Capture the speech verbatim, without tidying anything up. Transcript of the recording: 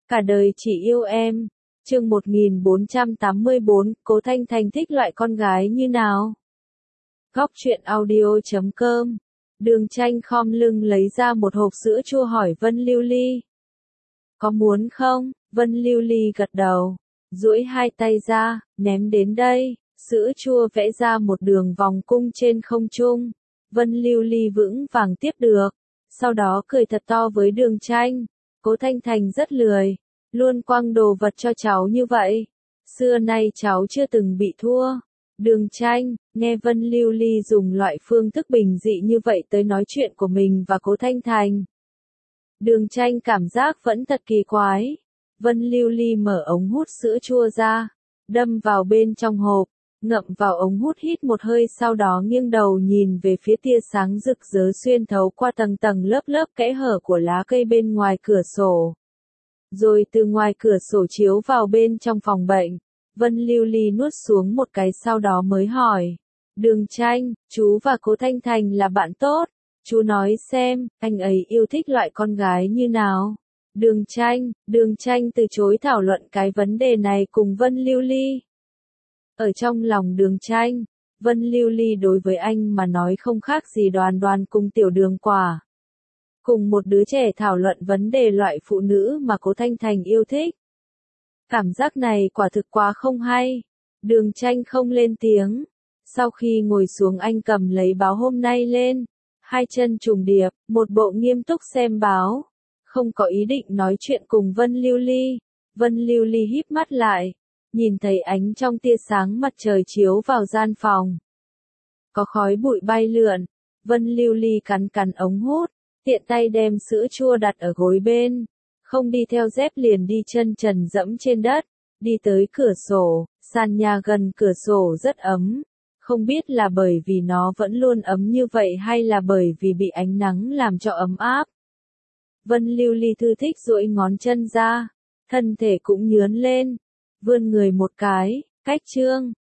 Cả đời chỉ yêu em. Chương một nghìn bốn trăm tám mươi bốn, Cố Thanh Thành thích loại con gái như nào? Góc truyện audio chấm com. Đường Tranh khom lưng lấy ra một hộp sữa chua hỏi Vân Lưu Ly. Có muốn không? Vân Lưu Ly gật đầu, duỗi hai tay ra, ném đến đây. Sữa chua vẽ ra một đường vòng cung trên không trung. Vân Lưu Ly vững vàng tiếp được, sau đó cười thật to với Đường Tranh. Cố Thanh Thành rất lười, luôn quăng đồ vật cho cháu như vậy. Xưa nay cháu chưa từng bị thua. Đường Tranh, nghe Vân Lưu Ly dùng loại phương thức bình dị như vậy tới nói chuyện của mình và Cố Thanh Thành. Đường Tranh cảm giác vẫn thật kỳ quái. Vân Lưu Ly mở ống hút sữa chua ra, đâm vào bên trong hộp, ngậm vào ống hút hít một hơi, sau đó nghiêng đầu nhìn về phía tia sáng rực rỡ xuyên thấu qua tầng tầng lớp lớp kẽ hở của lá cây bên ngoài cửa sổ. Rồi từ ngoài cửa sổ chiếu vào bên trong phòng bệnh. Vân Lưu Ly nuốt xuống một cái sau đó mới hỏi. Đường Tranh, chú và Cố Thanh Thành là bạn tốt. Chú nói xem, anh ấy yêu thích loại con gái như nào? Đường Tranh, Đường Tranh từ chối thảo luận cái vấn đề này cùng Vân Lưu Ly. Ở trong lòng Đường Tranh, Vân Lưu Ly đối với anh mà nói không khác gì Đoàn Đoàn cùng Tiểu Đường Quả. Cùng một đứa trẻ thảo luận vấn đề loại phụ nữ mà Cố Thanh Thành yêu thích. Cảm giác này quả thực quá không hay. Đường Tranh không lên tiếng. Sau khi ngồi xuống anh cầm lấy báo hôm nay lên. Hai chân trùng điệp, một bộ nghiêm túc xem báo. Không có ý định nói chuyện cùng Vân Lưu Ly. Vân Lưu Ly híp mắt lại. Nhìn thấy ánh trong tia sáng mặt trời chiếu vào gian phòng. Có khói bụi bay lượn. Vân Lưu Ly cắn cắn ống hút. Tiện tay đem sữa chua đặt ở gối bên. Không đi theo dép liền đi chân trần dẫm trên đất. Đi tới cửa sổ. Sàn nhà gần cửa sổ rất ấm. Không biết là bởi vì nó vẫn luôn ấm như vậy hay là bởi vì bị ánh nắng làm cho ấm áp. Vân Lưu Ly thư thích duỗi ngón chân ra. Thân thể cũng nhướn lên. Vươn người một cái. Cách chương.